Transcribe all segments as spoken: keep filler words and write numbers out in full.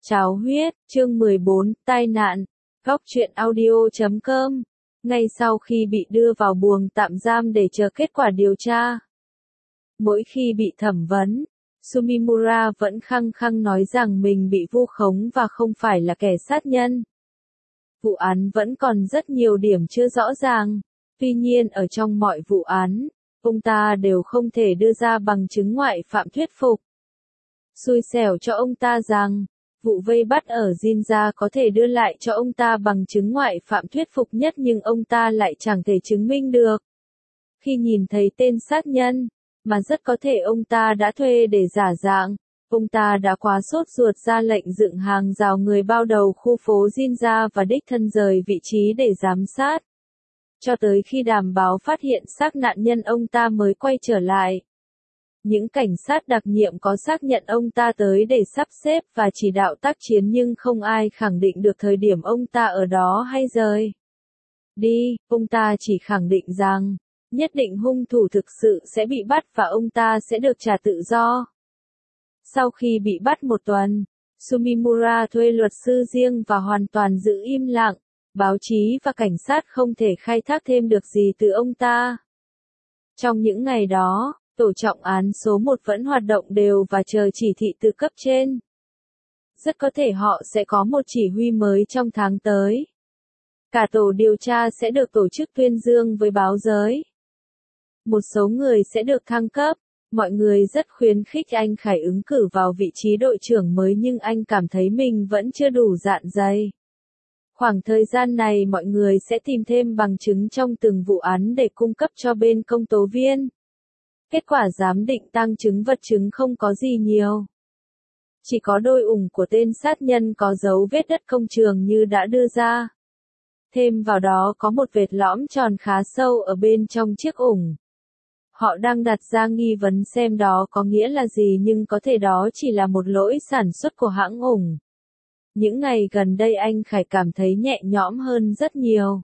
Cháo huyết, chương mười bốn, tai nạn. Góc truyện audio chấm com. Ngay sau khi bị đưa vào buồng tạm giam để chờ kết quả điều tra. Mỗi khi bị thẩm vấn, Sumimura vẫn khăng khăng nói rằng mình bị vu khống và không phải là kẻ sát nhân. Vụ án vẫn còn rất nhiều điểm chưa rõ ràng. Tuy nhiên ở trong mọi vụ án, ông ta đều không thể đưa ra bằng chứng ngoại phạm thuyết phục. Xui xẻo cho ông ta rằng, vụ vây bắt ở Jinja có thể đưa lại cho ông ta bằng chứng ngoại phạm thuyết phục nhất nhưng ông ta lại chẳng thể chứng minh được. Khi nhìn thấy tên sát nhân, mà rất có thể ông ta đã thuê để giả dạng, ông ta đã quá sốt ruột ra lệnh dựng hàng rào người bao đầu khu phố Jinja và đích thân rời vị trí để giám sát. Cho tới khi đàm báo phát hiện xác nạn nhân ông ta mới quay trở lại. Những cảnh sát đặc nhiệm có xác nhận ông ta tới để sắp xếp và chỉ đạo tác chiến nhưng không ai khẳng định được thời điểm ông ta ở đó hay rời đi, ông ta chỉ khẳng định rằng, nhất định hung thủ thực sự sẽ bị bắt và ông ta sẽ được trả tự do. Sau khi bị bắt một tuần, Sumimura thuê luật sư riêng và hoàn toàn giữ im lặng, báo chí và cảnh sát không thể khai thác thêm được gì từ ông ta. Trong những ngày đó, tổ trọng án số một vẫn hoạt động đều và chờ chỉ thị từ cấp trên. Rất có thể họ sẽ có một chỉ huy mới trong tháng tới. Cả tổ điều tra sẽ được tổ chức tuyên dương với báo giới. Một số người sẽ được thăng cấp. Mọi người rất khuyến khích anh Khải ứng cử vào vị trí đội trưởng mới nhưng anh cảm thấy mình vẫn chưa đủ dạn dày. Khoảng thời gian này mọi người sẽ tìm thêm bằng chứng trong từng vụ án để cung cấp cho bên công tố viên. Kết quả giám định tang chứng vật chứng không có gì nhiều. Chỉ có đôi ủng của tên sát nhân có dấu vết đất công trường như đã đưa ra. Thêm vào đó có một vệt lõm tròn khá sâu ở bên trong chiếc ủng. Họ đang đặt ra nghi vấn xem đó có nghĩa là gì nhưng có thể đó chỉ là một lỗi sản xuất của hãng ủng. Những ngày gần đây anh Khải cảm thấy nhẹ nhõm hơn rất nhiều.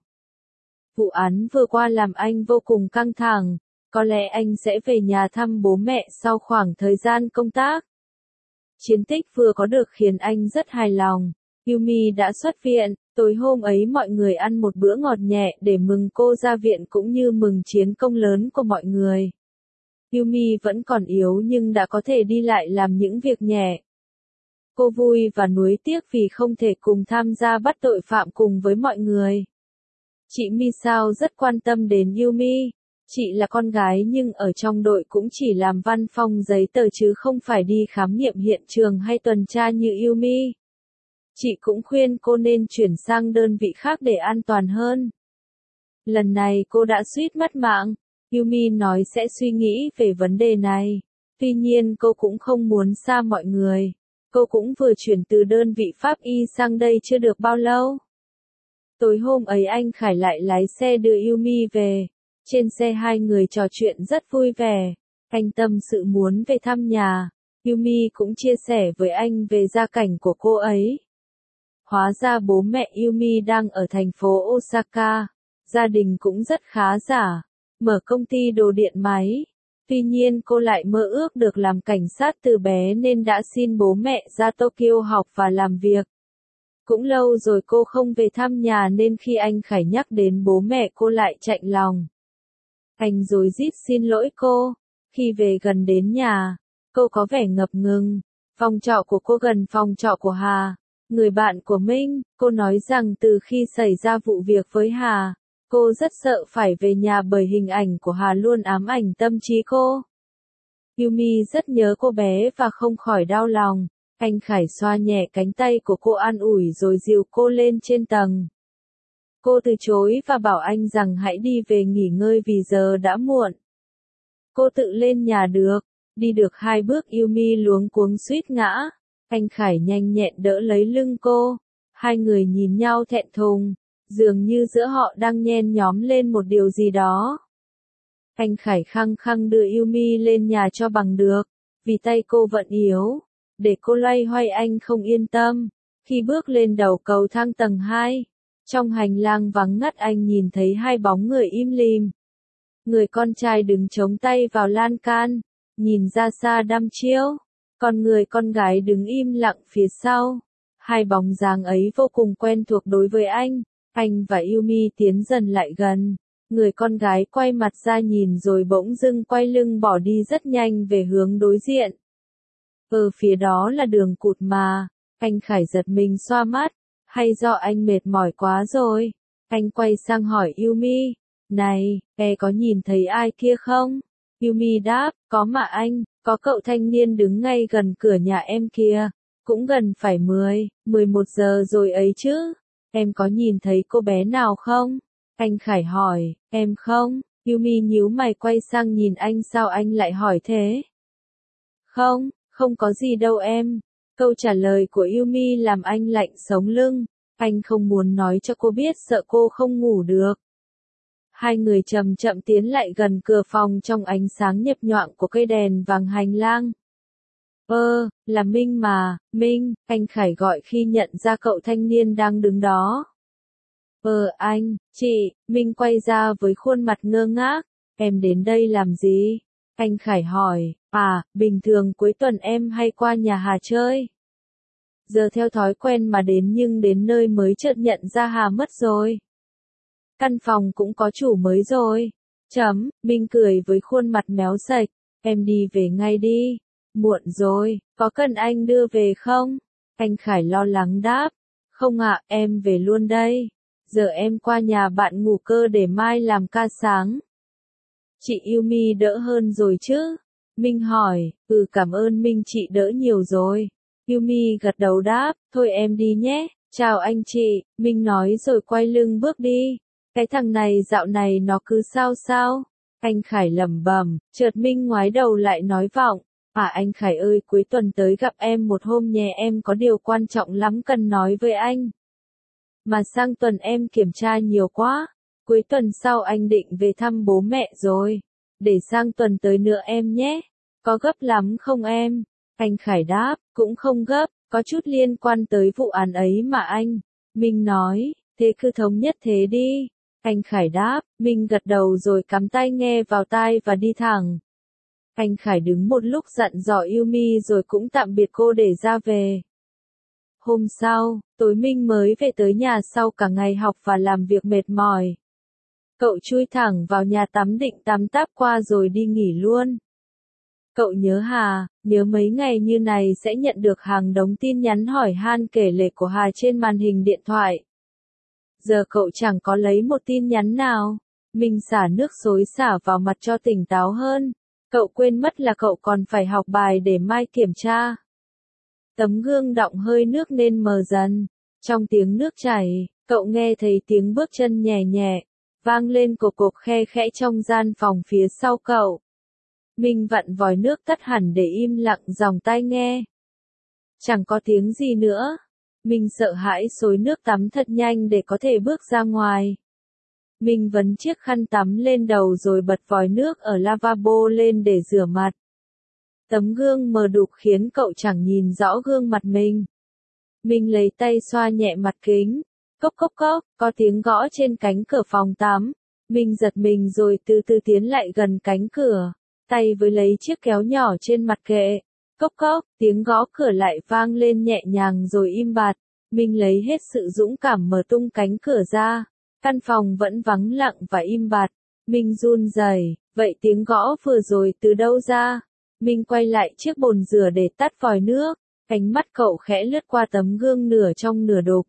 Vụ án vừa qua làm anh vô cùng căng thẳng. Có lẽ anh sẽ về nhà thăm bố mẹ sau khoảng thời gian công tác. Chiến tích vừa có được khiến anh rất hài lòng. Yumi đã xuất viện, tối hôm ấy mọi người ăn một bữa ngọt nhẹ để mừng cô ra viện cũng như mừng chiến công lớn của mọi người. Yumi vẫn còn yếu nhưng đã có thể đi lại làm những việc nhẹ. Cô vui và nuối tiếc vì không thể cùng tham gia bắt tội phạm cùng với mọi người. Chị Misao rất quan tâm đến Yumi. Chị là con gái nhưng ở trong đội cũng chỉ làm văn phòng giấy tờ chứ không phải đi khám nghiệm hiện trường hay tuần tra như Yumi. Chị cũng khuyên cô nên chuyển sang đơn vị khác để an toàn hơn. Lần này cô đã suýt mất mạng. Yumi nói sẽ suy nghĩ về vấn đề này. Tuy nhiên cô cũng không muốn xa mọi người. Cô cũng vừa chuyển từ đơn vị pháp y sang đây chưa được bao lâu. Tối hôm ấy anh Khải lại lái xe đưa Yumi về. Trên xe hai người trò chuyện rất vui vẻ. Anh tâm sự muốn về thăm nhà. Yumi cũng chia sẻ với anh về gia cảnh của cô ấy. Hóa ra bố mẹ Yumi đang ở thành phố Osaka. Gia đình cũng rất khá giả. Mở công ty đồ điện máy. Tuy nhiên cô lại mơ ước được làm cảnh sát từ bé nên đã xin bố mẹ ra Tokyo học và làm việc. Cũng lâu rồi cô không về thăm nhà nên khi anh Khải nhắc đến bố mẹ cô lại chạnh lòng. Anh rối rít xin lỗi cô. Khi về gần đến nhà, cô có vẻ ngập ngừng. Phòng trọ của cô gần phòng trọ của Hà, người bạn của Minh. Cô nói rằng từ khi xảy ra vụ việc với Hà, cô rất sợ phải về nhà bởi hình ảnh của Hà luôn ám ảnh tâm trí cô. Yumi rất nhớ cô bé và không khỏi đau lòng. Anh Khải xoa nhẹ cánh tay của cô an ủi rồi dìu cô lên trên tầng. Cô từ chối và bảo anh rằng hãy đi về nghỉ ngơi vì giờ đã muộn. Cô tự lên nhà được. Đi được hai bước Yumi luống cuống suýt ngã. Anh Khải nhanh nhẹn đỡ lấy lưng cô. Hai người nhìn nhau thẹn thùng. Dường như giữa họ đang nhen nhóm lên một điều gì đó. Anh Khải khăng khăng đưa Yumi lên nhà cho bằng được. Vì tay cô vẫn yếu. Để cô loay hoay anh không yên tâm. Khi bước lên đầu cầu thang tầng hai. Trong hành lang vắng ngắt anh nhìn thấy hai bóng người im lìm. Người con trai đứng chống tay vào lan can, nhìn ra xa đăm chiêu. Còn người con gái đứng im lặng phía sau. Hai bóng dáng ấy vô cùng quen thuộc đối với anh. Anh và Yumi tiến dần lại gần. Người con gái quay mặt ra nhìn rồi bỗng dưng quay lưng bỏ đi rất nhanh về hướng đối diện. Ở phía đó là đường cụt mà. Anh Khải giật mình xoa mắt. Hay do anh mệt mỏi quá rồi? Anh quay sang hỏi Yumi. Này, em có nhìn thấy ai kia không? Yumi đáp, có mà anh, có cậu thanh niên đứng ngay gần cửa nhà em kia. Cũng gần phải mười, mười một giờ rồi ấy chứ. Em có nhìn thấy cô bé nào không? Anh Khải hỏi, em không? Yumi nhíu mày quay sang nhìn anh, sao anh lại hỏi thế? Không, không có gì đâu em. Câu trả lời của Yumi làm anh lạnh sống lưng. Anh không muốn nói cho cô biết, sợ cô không ngủ được. Hai người chậm chậm tiến lại gần cửa phòng trong ánh sáng nhấp nhoạng của cây đèn vàng hành lang. Ơ, là Minh mà, Minh, anh Khải gọi khi nhận ra cậu thanh niên đang đứng đó. Ờ anh, chị, Minh quay ra với khuôn mặt ngơ ngác, em đến đây làm gì? Anh Khải hỏi, à, bình thường cuối tuần em hay qua nhà Hà chơi. Giờ theo thói quen mà đến nhưng đến nơi mới chợt nhận ra Hà mất rồi. Căn phòng cũng có chủ mới rồi. Chấm, Minh cười với khuôn mặt méo sạch, em đi về ngay đi. Muộn rồi, có cần anh đưa về không? Anh Khải lo lắng đáp, không ạ, em về luôn đây. Giờ em qua nhà bạn ngủ cơ để mai làm ca sáng. Chị Yumi đỡ hơn rồi chứ? Minh hỏi, ừ cảm ơn Minh, chị đỡ nhiều rồi. Yumi gật đầu đáp, thôi em đi nhé, chào anh chị, Minh nói rồi quay lưng bước đi. Cái thằng này dạo này nó cứ sao sao? Anh Khải lẩm bẩm, chợt Minh ngoái đầu lại nói vọng. À anh Khải ơi, cuối tuần tới gặp em một hôm nhé, em có điều quan trọng lắm cần nói với anh. Mà sang tuần em kiểm tra nhiều quá. Cuối tuần sau anh định về thăm bố mẹ rồi. Để sang tuần tới nữa em nhé. Có gấp lắm không em? Anh Khải đáp, cũng không gấp, có chút liên quan tới vụ án ấy mà anh. Minh nói, thế cứ thống nhất thế đi. Anh Khải đáp, Minh gật đầu rồi cắm tai nghe vào tai và đi thẳng. Anh Khải đứng một lúc dặn dò Yumi rồi cũng tạm biệt cô để ra về. Hôm sau, tối Minh mới về tới nhà sau cả ngày học và làm việc mệt mỏi. Cậu chui thẳng vào nhà tắm định tắm táp qua rồi đi nghỉ luôn. Cậu nhớ Hà, nhớ mấy ngày như này sẽ nhận được hàng đống tin nhắn hỏi han kể lể của Hà trên màn hình điện thoại. Giờ cậu chẳng có lấy một tin nhắn nào. Minh xả nước xối xả vào mặt cho tỉnh táo hơn. Cậu quên mất là cậu còn phải học bài để mai kiểm tra. Tấm gương đọng hơi nước nên mờ dần. Trong tiếng nước chảy, cậu nghe thấy tiếng bước chân nhẹ nhẹ, vang lên cộp cộp khe khẽ trong gian phòng phía sau cậu. Minh vặn vòi nước tắt hẳn để im lặng dòng tai nghe. Chẳng có tiếng gì nữa. Minh sợ hãi xối nước tắm thật nhanh để có thể bước ra ngoài. Minh vấn chiếc khăn tắm lên đầu rồi bật vòi nước ở lavabo lên để rửa mặt. Tấm gương mờ đục khiến cậu chẳng nhìn rõ gương mặt mình. Minh lấy tay xoa nhẹ mặt kính. Cốc cốc cốc, có tiếng gõ trên cánh cửa phòng tắm. Minh giật mình rồi từ từ tiến lại gần cánh cửa. Tay với lấy chiếc kéo nhỏ trên mặt kệ. Cốc cốc, tiếng gõ cửa lại vang lên nhẹ nhàng rồi im bặt. Minh lấy hết sự dũng cảm mở tung cánh cửa ra. Căn phòng vẫn vắng lặng và im bặt. Minh run rẩy, vậy tiếng gõ vừa rồi từ đâu ra? Minh quay lại chiếc bồn rửa để tắt vòi nước. Ánh mắt cậu khẽ lướt qua tấm gương nửa trong nửa đục.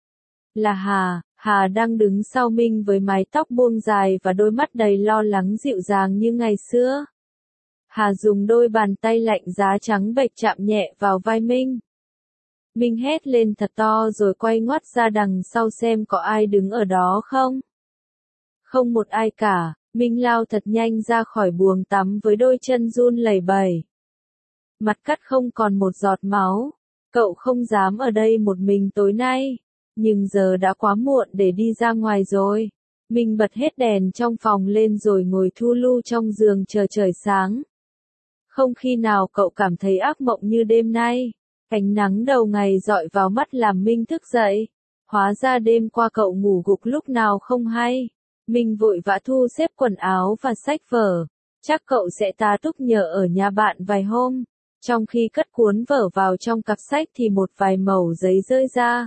Là Hà, Hà đang đứng sau Minh với mái tóc buông dài và đôi mắt đầy lo lắng dịu dàng như ngày xưa. Hà dùng đôi bàn tay lạnh giá trắng bệch chạm nhẹ vào vai Minh. Minh hét lên thật to rồi quay ngoắt ra đằng sau xem có ai đứng ở đó không. Không một ai cả, Minh lao thật nhanh ra khỏi buồng tắm với đôi chân run lẩy bẩy. Mặt cắt không còn một giọt máu. Cậu không dám ở đây một mình tối nay. Nhưng giờ đã quá muộn để đi ra ngoài rồi. Minh bật hết đèn trong phòng lên rồi ngồi thu lu trong giường chờ trời sáng. Không khi nào cậu cảm thấy ác mộng như đêm nay. Ánh nắng đầu ngày dọi vào mắt làm Minh thức dậy. Hóa ra đêm qua cậu ngủ gục lúc nào không hay. Minh vội vã thu xếp quần áo và sách vở. Chắc cậu sẽ tá túc nhờ ở nhà bạn vài hôm. Trong khi cất cuốn vở vào trong cặp sách thì một vài mẩu giấy rơi ra.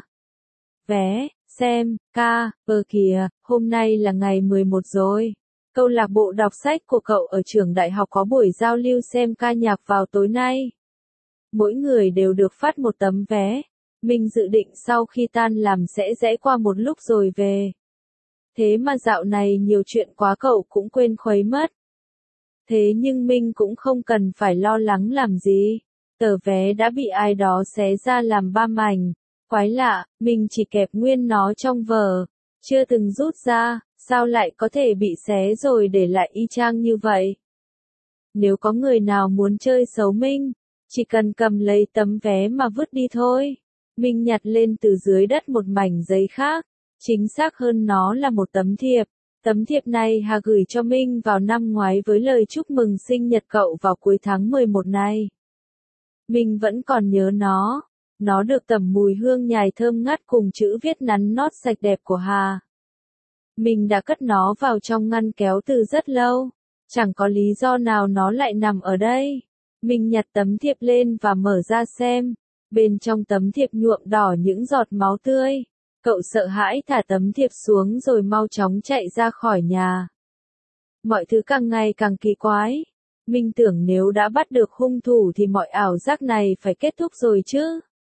Vé, xem, ca, ơ kìa, hôm nay là ngày mười một rồi. Câu lạc bộ đọc sách của cậu ở trường đại học có buổi giao lưu xem ca nhạc vào tối nay. Mỗi người đều được phát một tấm vé. Mình dự định sau khi tan làm sẽ rẽ qua một lúc rồi về. Thế mà dạo này nhiều chuyện quá cậu cũng quên khuấy mất. Thế nhưng mình cũng không cần phải lo lắng làm gì. Tờ vé đã bị ai đó xé ra làm ba mảnh. Quái lạ, mình chỉ kẹp nguyên nó trong vở. Chưa từng rút ra, sao lại có thể bị xé rồi để lại y chang như vậy? Nếu có người nào muốn chơi xấu mình, chỉ cần cầm lấy tấm vé mà vứt đi thôi. Mình nhặt lên từ dưới đất một mảnh giấy khác. Chính xác hơn nó là một tấm thiệp. Tấm thiệp này Hà gửi cho Minh vào năm ngoái với lời chúc mừng sinh nhật cậu vào cuối tháng mười một này. Mình vẫn còn nhớ nó. Nó được tẩm mùi hương nhài thơm ngát cùng chữ viết nắn nót sạch đẹp của Hà. Mình đã cất nó vào trong ngăn kéo từ rất lâu. Chẳng có lý do nào nó lại nằm ở đây. Mình nhặt tấm thiệp lên và mở ra xem. Bên trong tấm thiệp nhuộm đỏ những giọt máu tươi. Cậu sợ hãi thả tấm thiệp xuống rồi mau chóng chạy ra khỏi nhà. Mọi thứ càng ngày càng kỳ quái. Mình tưởng nếu đã bắt được hung thủ thì mọi ảo giác này phải kết thúc rồi chứ.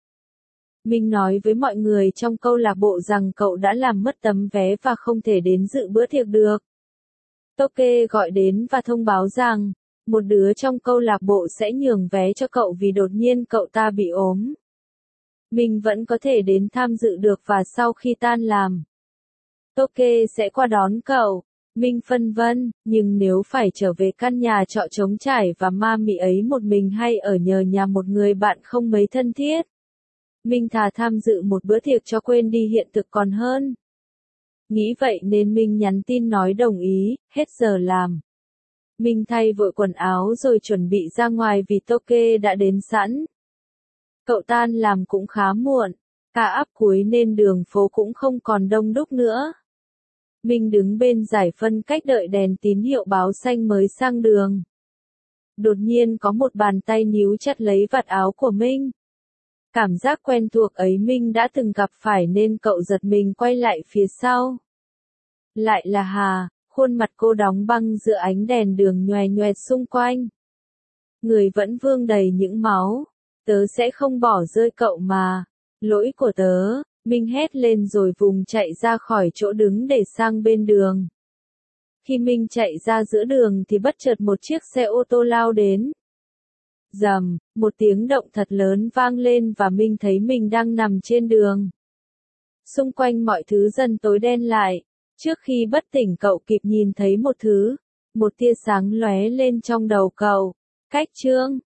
Mình nói với mọi người trong câu lạc bộ rằng cậu đã làm mất tấm vé và không thể đến dự bữa tiệc được. Toke gọi đến và thông báo rằng, một đứa trong câu lạc bộ sẽ nhường vé cho cậu vì đột nhiên cậu ta bị ốm. Mình vẫn có thể đến tham dự được và sau khi tan làm, Toke sẽ qua đón cậu. Mình phân vân, nhưng nếu phải trở về căn nhà trọ trống trải và ma mị ấy một mình hay ở nhờ nhà một người bạn không mấy thân thiết, mình thà tham dự một bữa tiệc cho quên đi hiện thực còn hơn. Nghĩ vậy nên mình nhắn tin nói đồng ý, hết giờ làm. Mình thay vội quần áo rồi chuẩn bị ra ngoài vì Toke đã đến sẵn. Cậu tan làm cũng khá muộn, cả áp cuối nên đường phố cũng không còn đông đúc nữa. Mình đứng bên giải phân cách đợi đèn tín hiệu báo xanh mới sang đường. Đột nhiên có một bàn tay níu chặt lấy vạt áo của mình. Cảm giác quen thuộc ấy mình đã từng gặp phải nên cậu giật mình quay lại phía sau. Lại là Hà, khuôn mặt cô đóng băng giữa ánh đèn đường nhoè nhoẹt xung quanh. Người vẫn vương đầy những máu. Tớ sẽ không bỏ rơi cậu mà. Lỗi của tớ, mình hét lên rồi vùng chạy ra khỏi chỗ đứng để sang bên đường. Khi mình chạy ra giữa đường thì bất chợt một chiếc xe ô tô lao đến. Rầm, một tiếng động thật lớn vang lên và mình thấy mình đang nằm trên đường. Xung quanh mọi thứ dần tối đen lại. Trước khi bất tỉnh cậu kịp nhìn thấy một thứ. Một tia sáng lóe lên trong đầu cậu. Cách chương